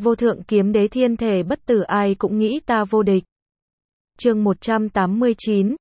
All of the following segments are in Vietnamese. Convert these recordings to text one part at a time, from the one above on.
Vô thượng kiếm đế thiên thể bất tử, ai cũng nghĩ ta vô địch. Chương 189,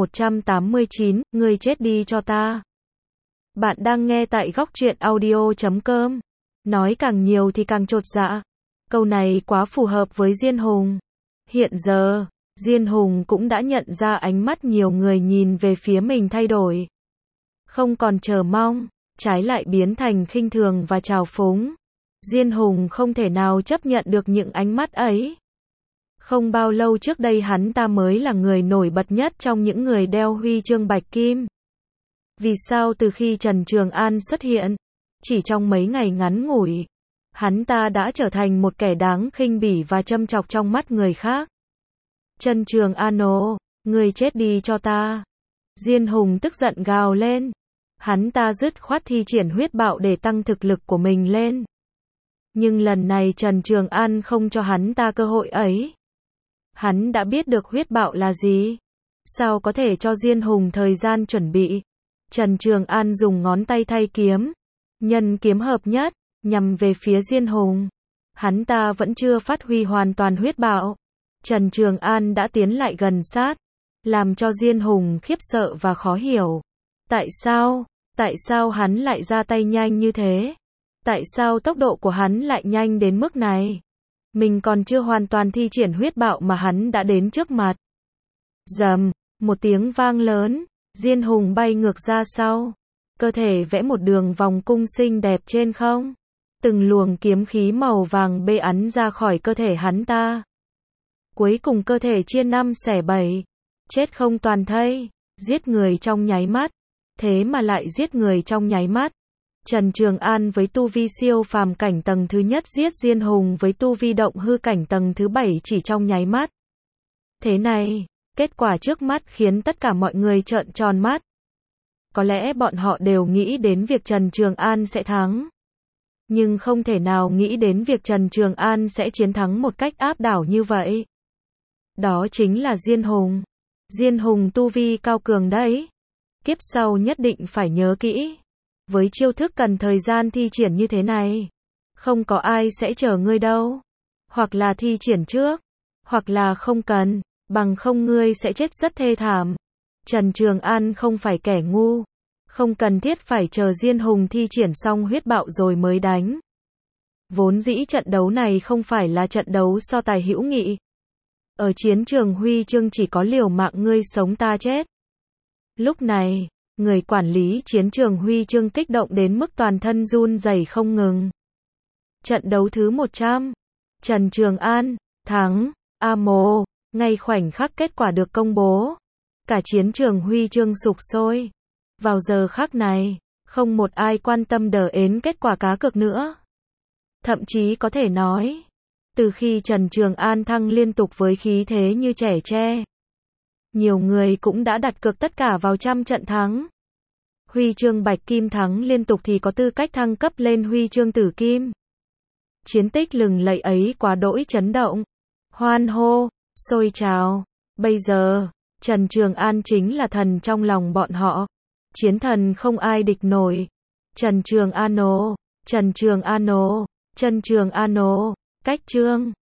C189, ngươi chết đi cho ta. Bạn đang nghe tại góc truyện audio.com. Nói càng nhiều thì càng chột dạ. Câu này quá phù hợp với Diên Hùng. Hiện giờ, Diên Hùng cũng đã nhận ra ánh mắt nhiều người nhìn về phía mình thay đổi. Không còn chờ mong, trái lại biến thành khinh thường và trào phúng. Diên Hùng không thể nào chấp nhận được những ánh mắt ấy. Không bao lâu trước đây hắn ta mới là người nổi bật nhất trong những người đeo huy chương bạch kim. Vì sao từ khi Trần Trường An xuất hiện, chỉ trong mấy ngày ngắn ngủi, hắn ta đã trở thành một kẻ đáng khinh bỉ và châm chọc trong mắt người khác. Trần Trường An ồ, ngươi chết đi cho ta. Diên Hùng tức giận gào lên. Hắn ta dứt khoát thi triển huyết bạo để tăng thực lực của mình lên. Nhưng lần này Trần Trường An không cho hắn ta cơ hội ấy. Hắn đã biết được huyết bạo là gì. Sao có thể cho Diên Hùng thời gian chuẩn bị. Trần Trường An dùng ngón tay thay kiếm. Nhân kiếm hợp nhất, nhằm về phía Diên Hùng. Hắn ta vẫn chưa phát huy hoàn toàn huyết bạo. Trần Trường An đã tiến lại gần sát. Làm cho Diên Hùng khiếp sợ và khó hiểu. Tại sao hắn lại ra tay nhanh như thế? Tại sao tốc độ của hắn lại nhanh đến mức này? Mình còn chưa hoàn toàn thi triển huyết bạo mà hắn đã đến trước mặt. Rầm, một tiếng vang lớn, Diên Hùng bay ngược ra sau. Cơ thể vẽ một đường vòng cung xinh đẹp trên không. Từng luồng kiếm khí màu vàng bê ắn ra khỏi cơ thể hắn ta. Cuối cùng cơ thể chia 5 xẻ 7. Chết không toàn thây, giết người trong nháy mắt. Thế mà lại giết người trong nháy mắt. Trần Trường An với tu vi siêu phàm cảnh tầng thứ nhất giết Diên Hùng với tu vi động hư cảnh tầng thứ 7 chỉ trong nháy mắt. Thế này, kết quả trước mắt khiến tất cả mọi người trợn tròn mắt. Có lẽ bọn họ đều nghĩ đến việc Trần Trường An sẽ thắng. Nhưng không thể nào nghĩ đến việc Trần Trường An sẽ chiến thắng một cách áp đảo như vậy. Đó chính là Diên Hùng. Diên Hùng tu vi cao cường đấy. Kiếp sau nhất định phải nhớ kỹ. Với chiêu thức cần thời gian thi triển như thế này, không có ai sẽ chờ ngươi đâu. Hoặc là thi triển trước, hoặc là không cần, bằng không ngươi sẽ chết rất thê thảm. Trần Trường An không phải kẻ ngu, không cần thiết phải chờ Diên Hùng thi triển xong huyết bạo rồi mới đánh. Vốn dĩ trận đấu này không phải là trận đấu so tài hữu nghị. Ở chiến trường huy chương chỉ có liều mạng ngươi sống ta chết. Lúc này, người quản lý chiến trường huy chương kích động đến mức toàn thân run rẩy không ngừng. Trận đấu thứ 100. Trần Trường An, thắng. Amo, ngay khoảnh khắc kết quả được công bố. Cả chiến trường huy chương sục sôi. Vào giờ khắc này, không một ai quan tâm đến kết quả cá cược nữa. Thậm chí có thể nói, từ khi Trần Trường An thăng liên tục với khí thế như trẻ tre, nhiều người cũng đã đặt cược tất cả vào trăm trận thắng. Huy chương bạch kim thắng liên tục thì có tư cách thăng cấp lên huy chương tử kim. Chiến tích lừng lẫy ấy quá đỗi chấn động. Hoan hô, sôi trào. Bây giờ, Trần Trường An chính là thần trong lòng bọn họ. Chiến thần không ai địch nổi. Trần Trường An ồ, Trần Trường An ồ, Trần Trường An ồ. Cách chương